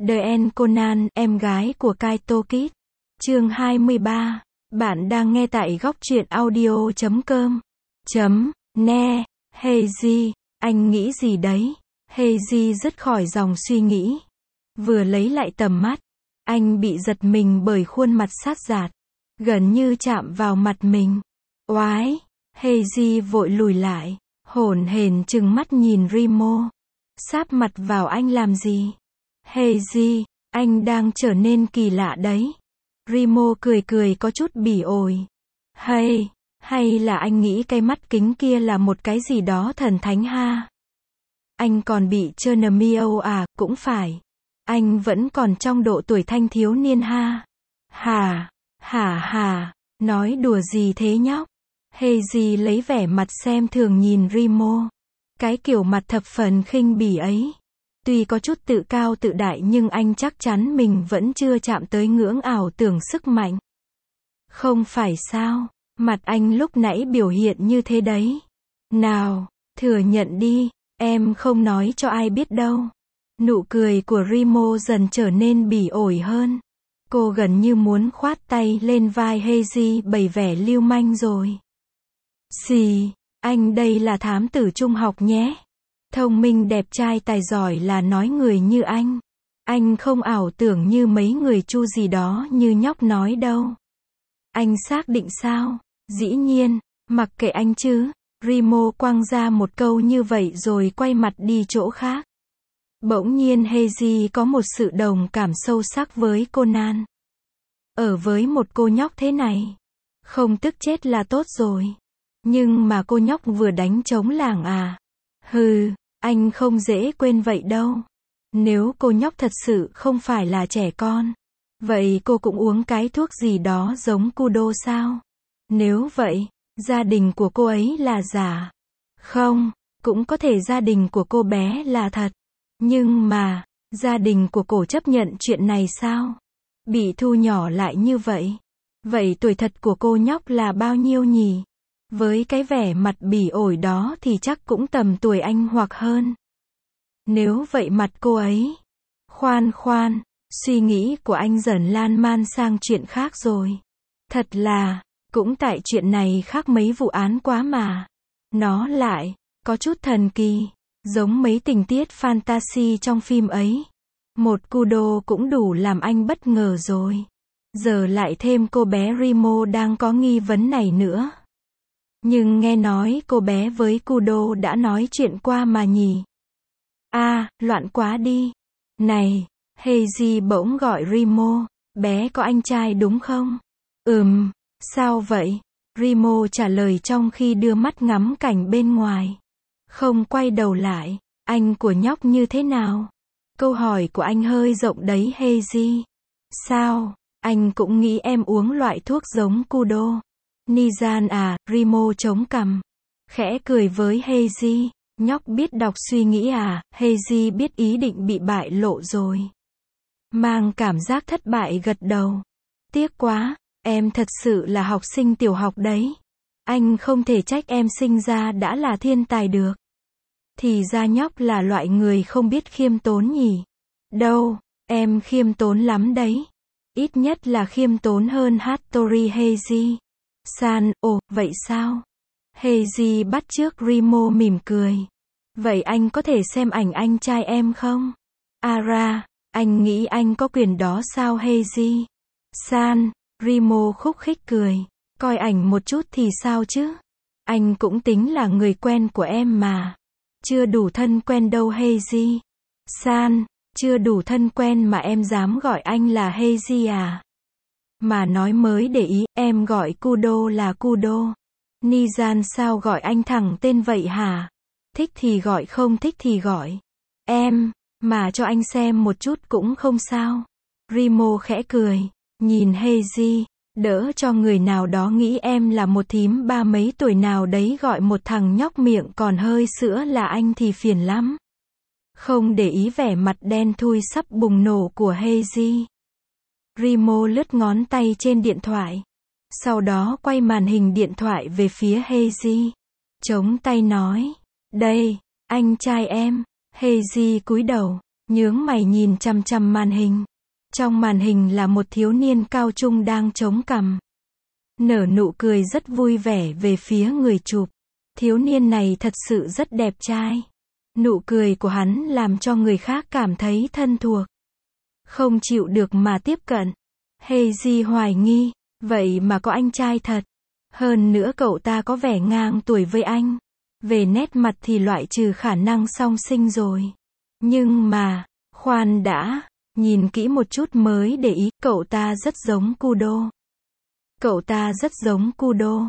The End Conan, em gái của Kaito Kid. Chương 23. Bạn đang nghe tại góc truyện audio.com. Ne. Heiji, anh nghĩ gì đấy? Heiji dứt khỏi dòng suy nghĩ. Vừa lấy lại tầm mắt, anh bị giật mình bởi khuôn mặt sát rạt, gần như chạm vào mặt mình. Oái! Heiji vội lùi lại, hổn hển trừng mắt nhìn Rimo. Sáp mặt vào anh làm gì? Heiji, anh đang trở nên kỳ lạ đấy. Rimo cười cười có chút bỉ ổi. Hay là anh nghĩ cái mắt kính kia là một cái gì đó thần thánh ha? Anh còn bị Chernomio à? Cũng phải. Anh vẫn còn trong độ tuổi thanh thiếu niên ha. Hả, nói đùa gì thế nhóc? Heiji lấy vẻ mặt xem thường nhìn Rimo. Cái kiểu mặt thập phần khinh bỉ ấy. Tuy có chút tự cao tự đại nhưng anh chắc chắn mình vẫn chưa chạm tới ngưỡng ảo tưởng sức mạnh. Không phải sao? Mặt anh lúc nãy biểu hiện như thế đấy. Nào, thừa nhận đi, em không nói cho ai biết đâu. Nụ cười của Rimo dần trở nên bỉ ổi hơn. Cô gần như muốn khoát tay lên vai Heiji bày vẻ lưu manh rồi. Xì, anh đây là thám tử trung học nhé. Thông minh đẹp trai tài giỏi là nói người như anh. Anh không ảo tưởng như mấy người chu gì đó như nhóc nói đâu. Anh xác định sao? Dĩ nhiên, mặc kệ anh chứ. Rimo quăng ra một câu như vậy rồi quay mặt đi chỗ khác. Bỗng nhiên Heiji có một sự đồng cảm sâu sắc với Conan. Ở với một cô nhóc thế này, không tức chết là tốt rồi. Nhưng mà cô nhóc vừa đánh trống lảng à? Anh không dễ quên vậy đâu. Nếu cô nhóc thật sự không phải là trẻ con, vậy cô cũng uống cái thuốc gì đó giống Kudo sao? Nếu vậy, gia đình của cô ấy là giả. Không, cũng có thể gia đình của cô bé là thật. Nhưng mà, gia đình của cô chấp nhận chuyện này sao? Bị thu nhỏ lại như vậy. Vậy tuổi thật của cô nhóc là bao nhiêu nhỉ? Với cái vẻ mặt bỉ ổi đó thì chắc cũng tầm tuổi anh hoặc hơn. Nếu vậy mặt cô ấy. Khoan, suy nghĩ của anh dần lan man sang chuyện khác rồi. Thật là, cũng tại chuyện này khác mấy vụ án quá mà. Nó lại, có chút thần kỳ, giống mấy tình tiết fantasy trong phim ấy. Một Kudo cũng đủ làm anh bất ngờ rồi. Giờ lại thêm cô bé Rimo đang có nghi vấn này nữa. Nhưng nghe nói cô bé với Kudo đã nói chuyện qua mà nhỉ? Loạn quá đi. Này, Heiji bỗng gọi Rimo, bé có anh trai đúng không? Sao vậy? Rimo trả lời trong khi đưa mắt ngắm cảnh bên ngoài. Không quay đầu lại, anh của nhóc như thế nào? Câu hỏi của anh hơi rộng đấy Heiji. Sao? Anh cũng nghĩ em uống loại thuốc giống Kudo. Nizan à? Rimo chống cằm. Khẽ cười với Heiji. Nhóc biết đọc suy nghĩ à? Heiji biết ý định bị bại lộ rồi. Mang cảm giác thất bại gật đầu. Tiếc quá, em thật sự là học sinh tiểu học đấy. Anh không thể trách em sinh ra đã là thiên tài được. Thì ra nhóc là loại người không biết khiêm tốn nhỉ? Đâu, em khiêm tốn lắm đấy. Ít nhất là khiêm tốn hơn Hattori Heiji. Ồ, vậy sao? Heiji bắt chước Rimo mỉm cười. Vậy anh có thể xem ảnh anh trai em không? Anh nghĩ anh có quyền đó sao Heiji? Rimo khúc khích cười. Coi ảnh một chút thì sao chứ? Anh cũng tính là người quen của em mà. Chưa đủ thân quen đâu Heiji. Chưa đủ thân quen mà em dám gọi anh là Heiji à? Mà nói mới để ý, em gọi Kudo là Kudo. Nizan sao gọi anh thẳng tên vậy hả? Thích thì gọi không thích thì gọi. Em, mà cho anh xem một chút cũng không sao. Rimo khẽ cười, nhìn Heiji, đỡ cho người nào đó nghĩ em là một thím ba mấy tuổi nào đấy gọi một thằng nhóc miệng còn hơi sữa là anh thì phiền lắm. Không để ý vẻ mặt đen thui sắp bùng nổ của Heiji. Rimo lướt ngón tay trên điện thoại. Sau đó quay màn hình điện thoại về phía Heiji. Chống tay nói. Đây, anh trai em. Heiji cúi đầu, nhướng mày nhìn chằm chằm màn hình. Trong màn hình là một thiếu niên cao trung đang chống cằm. Nở nụ cười rất vui vẻ về phía người chụp. Thiếu niên này thật sự rất đẹp trai. Nụ cười của hắn làm cho người khác cảm thấy thân thuộc. Không chịu được mà tiếp cận. Hazy hoài nghi, vậy mà có anh trai thật. Hơn nữa cậu ta có vẻ ngang tuổi với anh. Về nét mặt thì loại trừ khả năng song sinh rồi. Nhưng mà, khoan đã, nhìn kỹ một chút mới để ý, cậu ta rất giống Kudo. Cậu ta rất giống Kudo.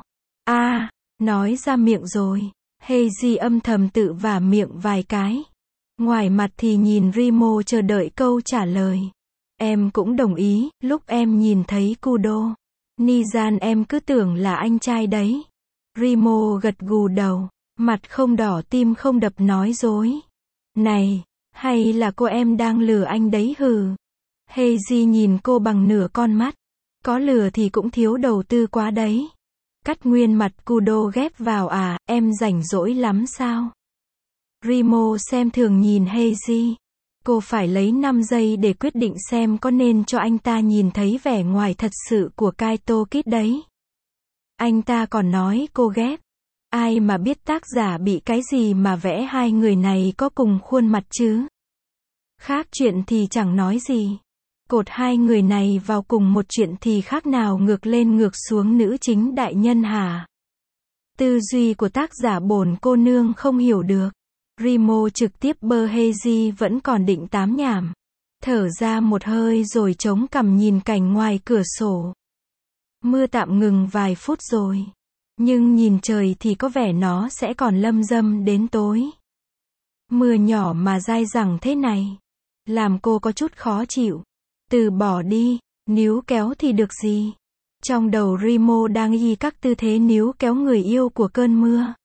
Nói ra miệng rồi. Hazy âm thầm tự vả miệng vài cái. Ngoài mặt thì nhìn Rimo chờ đợi câu trả lời. Em cũng đồng ý, lúc em nhìn thấy Kudo. Nizan em cứ tưởng là anh trai đấy. Rimo gật gù đầu. Mặt không đỏ tim không đập nói dối. Này, hay là cô em đang lừa anh đấy hừ. Hazy nhìn cô bằng nửa con mắt. Có lừa thì cũng thiếu đầu tư quá đấy. Cắt nguyên mặt Kudo ghép vào em rảnh rỗi lắm sao? Rimo xem thường nhìn Hazy. Cô phải lấy 5 giây để quyết định xem có nên cho anh ta nhìn thấy vẻ ngoài thật sự của Kaito Kid đấy. Anh ta còn nói cô ghép. Ai mà biết tác giả bị cái gì mà vẽ hai người này có cùng khuôn mặt chứ? Khác chuyện thì chẳng nói gì. Cột hai người này vào cùng một chuyện thì khác nào ngược lên ngược xuống nữ chính đại nhân hả? Tư duy của tác giả bổn cô nương không hiểu được. Rimo trực tiếp bơ Hazy vẫn còn định tám nhảm. Thở ra một hơi rồi chống cằm nhìn cảnh ngoài cửa sổ. Mưa tạm ngừng vài phút rồi. Nhưng nhìn trời thì có vẻ nó sẽ còn lâm râm đến tối. Mưa nhỏ mà dai dẳng thế này. Làm cô có chút khó chịu. Từ bỏ đi, níu kéo thì được gì. Trong đầu Rimo đang y các tư thế níu kéo người yêu của cơn mưa.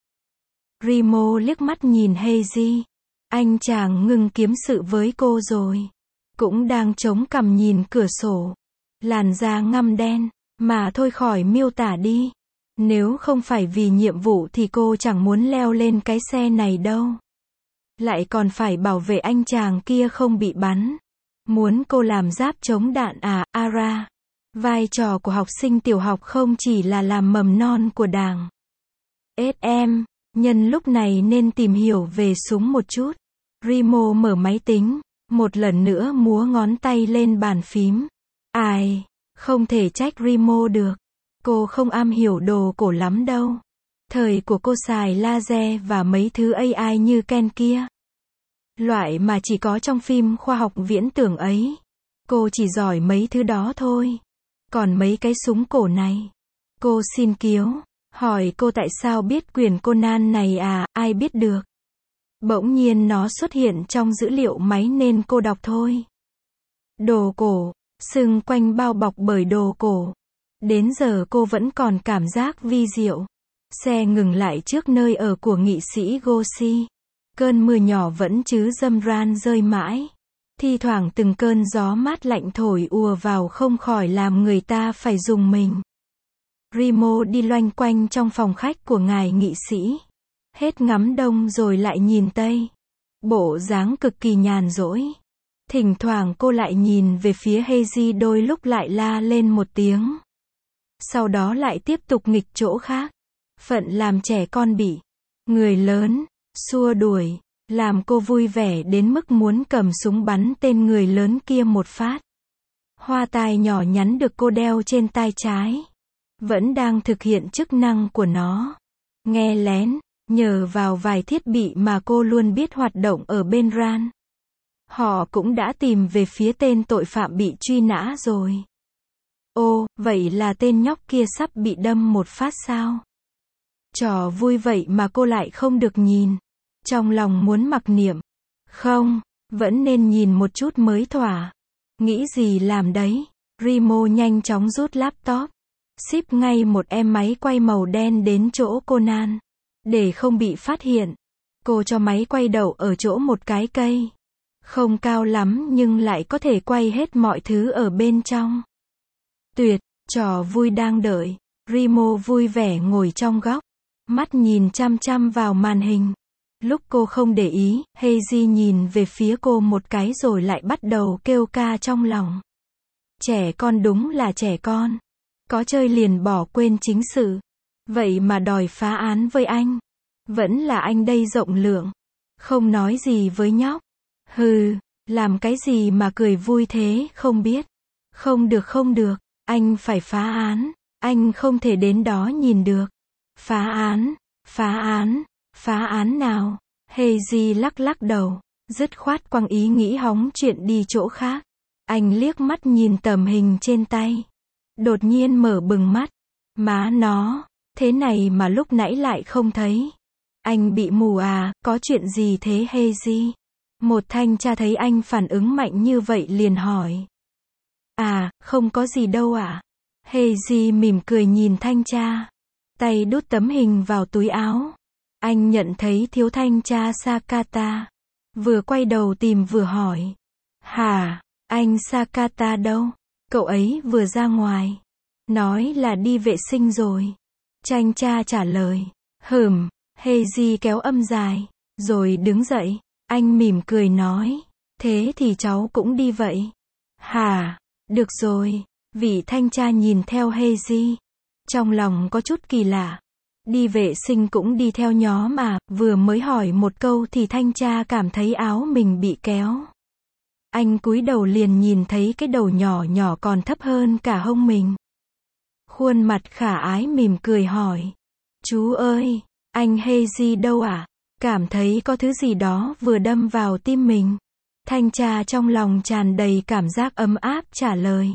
Rimo liếc mắt nhìn Hazy. Anh chàng ngừng kiếm sự với cô rồi. Cũng đang chống cằm nhìn cửa sổ. Làn da ngăm đen, mà thôi khỏi miêu tả đi. Nếu không phải vì nhiệm vụ thì cô chẳng muốn leo lên cái xe này đâu. Lại còn phải bảo vệ anh chàng kia không bị bắn. Muốn cô làm giáp chống đạn Ara. Vai trò của học sinh tiểu học không chỉ là làm mầm non của đảng. SM, nhân lúc này nên tìm hiểu về súng một chút. Rimo mở máy tính, một lần nữa múa ngón tay lên bàn phím. Không thể trách Rimo được. Cô không am hiểu đồ cổ lắm đâu. Thời của cô xài laser và mấy thứ AI như Ken kia. Loại mà chỉ có trong phim khoa học viễn tưởng ấy. Cô chỉ giỏi mấy thứ đó thôi. Còn mấy cái súng cổ này. Cô xin kiếu. Hỏi cô tại sao biết quyển Conan này ai biết được. Bỗng nhiên nó xuất hiện trong dữ liệu máy nên cô đọc thôi. Đồ cổ, xung quanh bao bọc bởi đồ cổ. Đến giờ cô vẫn còn cảm giác vi diệu. Xe ngừng lại trước nơi ở của nghị sĩ Goshi. Cơn mưa nhỏ vẫn chứ râm ran rơi mãi. Thi thoảng từng cơn gió mát lạnh thổi ùa vào không khỏi làm người ta phải rùng mình. Rimo đi loanh quanh trong phòng khách của ngài nghị sĩ. Hết ngắm đông rồi lại nhìn tây. Bộ dáng cực kỳ nhàn rỗi. Thỉnh thoảng cô lại nhìn về phía Hazy đôi lúc lại la lên một tiếng. Sau đó lại tiếp tục nghịch chỗ khác. Phận làm trẻ con bị người lớn xua đuổi, làm cô vui vẻ đến mức muốn cầm súng bắn tên người lớn kia một phát. Hoa tai nhỏ nhắn được cô đeo trên tai trái. Vẫn đang thực hiện chức năng của nó. Nghe lén, nhờ vào vài thiết bị mà cô luôn biết hoạt động ở bên RAN. Họ cũng đã tìm về phía tên tội phạm bị truy nã rồi. Ô, vậy là tên nhóc kia sắp bị đâm một phát sao? Trò vui vậy mà cô lại không được nhìn. Trong lòng muốn mặc niệm. Không, vẫn nên nhìn một chút mới thỏa. Nghĩ gì làm đấy. Rimo nhanh chóng rút laptop. Ship ngay một em máy quay màu đen đến chỗ Conan. Để không bị phát hiện. Cô cho máy quay đậu ở chỗ một cái cây. Không cao lắm nhưng lại có thể quay hết mọi thứ ở bên trong. Tuyệt, trò vui đang đợi. Rimo vui vẻ ngồi trong góc. Mắt nhìn chăm chăm vào màn hình. Lúc cô không để ý, Heiji nhìn về phía cô một cái rồi lại bắt đầu kêu ca trong lòng. Trẻ con đúng là trẻ con. Có chơi liền bỏ quên chính sự. Vậy mà đòi phá án với anh. Vẫn là anh đây rộng lượng. Không nói gì với nhóc. Hừ, làm cái gì mà cười vui thế không biết. Không được không được, anh phải phá án. Anh không thể đến đó nhìn được. Phá án, phá án, phá án nào. Heiji lắc lắc đầu, dứt khoát quăng ý nghĩ hóng chuyện đi chỗ khác. Anh liếc mắt nhìn tấm hình trên tay. Đột nhiên mở bừng mắt. Má nó, thế này mà lúc nãy lại không thấy. Anh bị mù à, có chuyện gì thế Heiji? Một thanh tra thấy anh phản ứng mạnh như vậy liền hỏi. À, không có gì đâu ạ. Heiji mỉm cười nhìn thanh tra. Tay đút tấm hình vào túi áo. Anh nhận thấy thiếu thanh tra Sakata. Vừa quay đầu tìm vừa hỏi. Hả, anh Sakata đâu? Cậu ấy vừa ra ngoài. Nói là đi vệ sinh rồi. Thanh tra trả lời. Heiji kéo âm dài. Rồi đứng dậy. Anh mỉm cười nói. Thế thì cháu cũng đi vậy. Hả, được rồi. Vị thanh tra nhìn theo Heiji. Trong lòng có chút kỳ lạ. Đi vệ sinh cũng đi theo nhóm mà, vừa mới hỏi một câu thì thanh tra cảm thấy áo mình bị kéo. Anh cúi đầu liền nhìn thấy cái đầu nhỏ nhỏ còn thấp hơn cả hông mình. Khuôn mặt khả ái mỉm cười hỏi. Chú ơi, anh Heiji đâu ạ? Cảm thấy có thứ gì đó vừa đâm vào tim mình. Thanh tra trong lòng tràn đầy cảm giác ấm áp trả lời.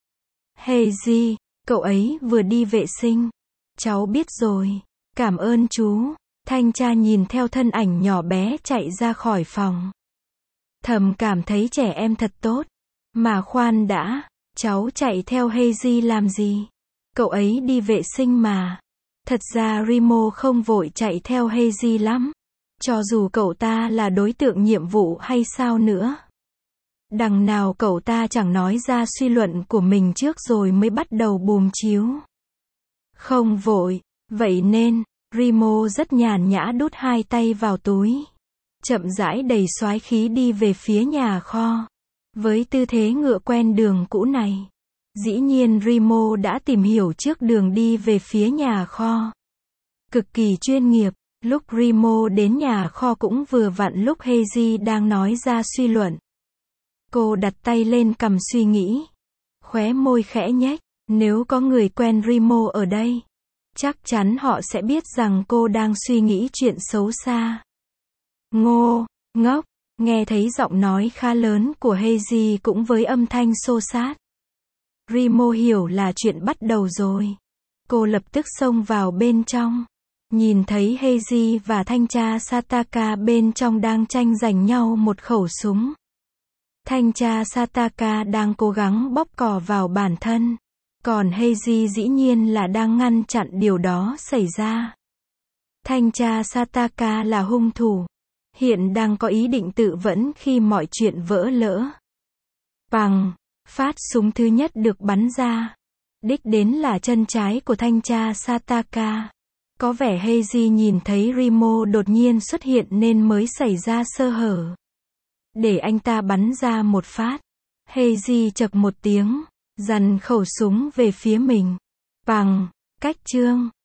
Heiji, cậu ấy vừa đi vệ sinh. Cháu biết rồi. Cảm ơn chú. Thanh tra nhìn theo thân ảnh nhỏ bé chạy ra khỏi phòng. Thầm cảm thấy trẻ em thật tốt. Mà khoan đã, cháu chạy theo Heiji làm gì? Cậu ấy đi vệ sinh mà. Thật ra Rimo không vội chạy theo Heiji lắm. Cho dù cậu ta là đối tượng nhiệm vụ hay sao nữa. Đằng nào cậu ta chẳng nói ra suy luận của mình trước rồi mới bắt đầu bùm chiếu. Không vội, vậy nên, Rimo rất nhàn nhã đút hai tay vào túi. Chậm rãi đầy soái khí đi về phía nhà kho. Với tư thế ngựa quen đường cũ này. Dĩ nhiên Rimo đã tìm hiểu trước đường đi về phía nhà kho. Cực kỳ chuyên nghiệp, lúc Rimo đến nhà kho cũng vừa vặn lúc Heiji đang nói ra suy luận. Cô đặt tay lên cằm suy nghĩ. Khóe môi khẽ nhếch, nếu có người quen Rimo ở đây, chắc chắn họ sẽ biết rằng cô đang suy nghĩ chuyện xấu xa. Ngô, ngốc, nghe thấy giọng nói khá lớn của Heiji cũng với âm thanh xô xát. Rimo hiểu là chuyện bắt đầu rồi. Cô lập tức xông vào bên trong. Nhìn thấy Heiji và thanh tra Sataka bên trong đang tranh giành nhau một khẩu súng. Thanh tra Sataka đang cố gắng bóp cò vào bản thân. Còn Heiji dĩ nhiên là đang ngăn chặn điều đó xảy ra. Thanh tra Sataka là hung thủ. Hiện đang có ý định tự vẫn khi mọi chuyện vỡ lỡ. Bằng, phát súng thứ nhất được bắn ra. Đích đến là chân trái của thanh tra Sataka. Có vẻ Heiji nhìn thấy Rimo đột nhiên xuất hiện nên mới xảy ra sơ hở. Để anh ta bắn ra một phát. Heiji chậc một tiếng, giằng khẩu súng về phía mình. Bằng, cách chương.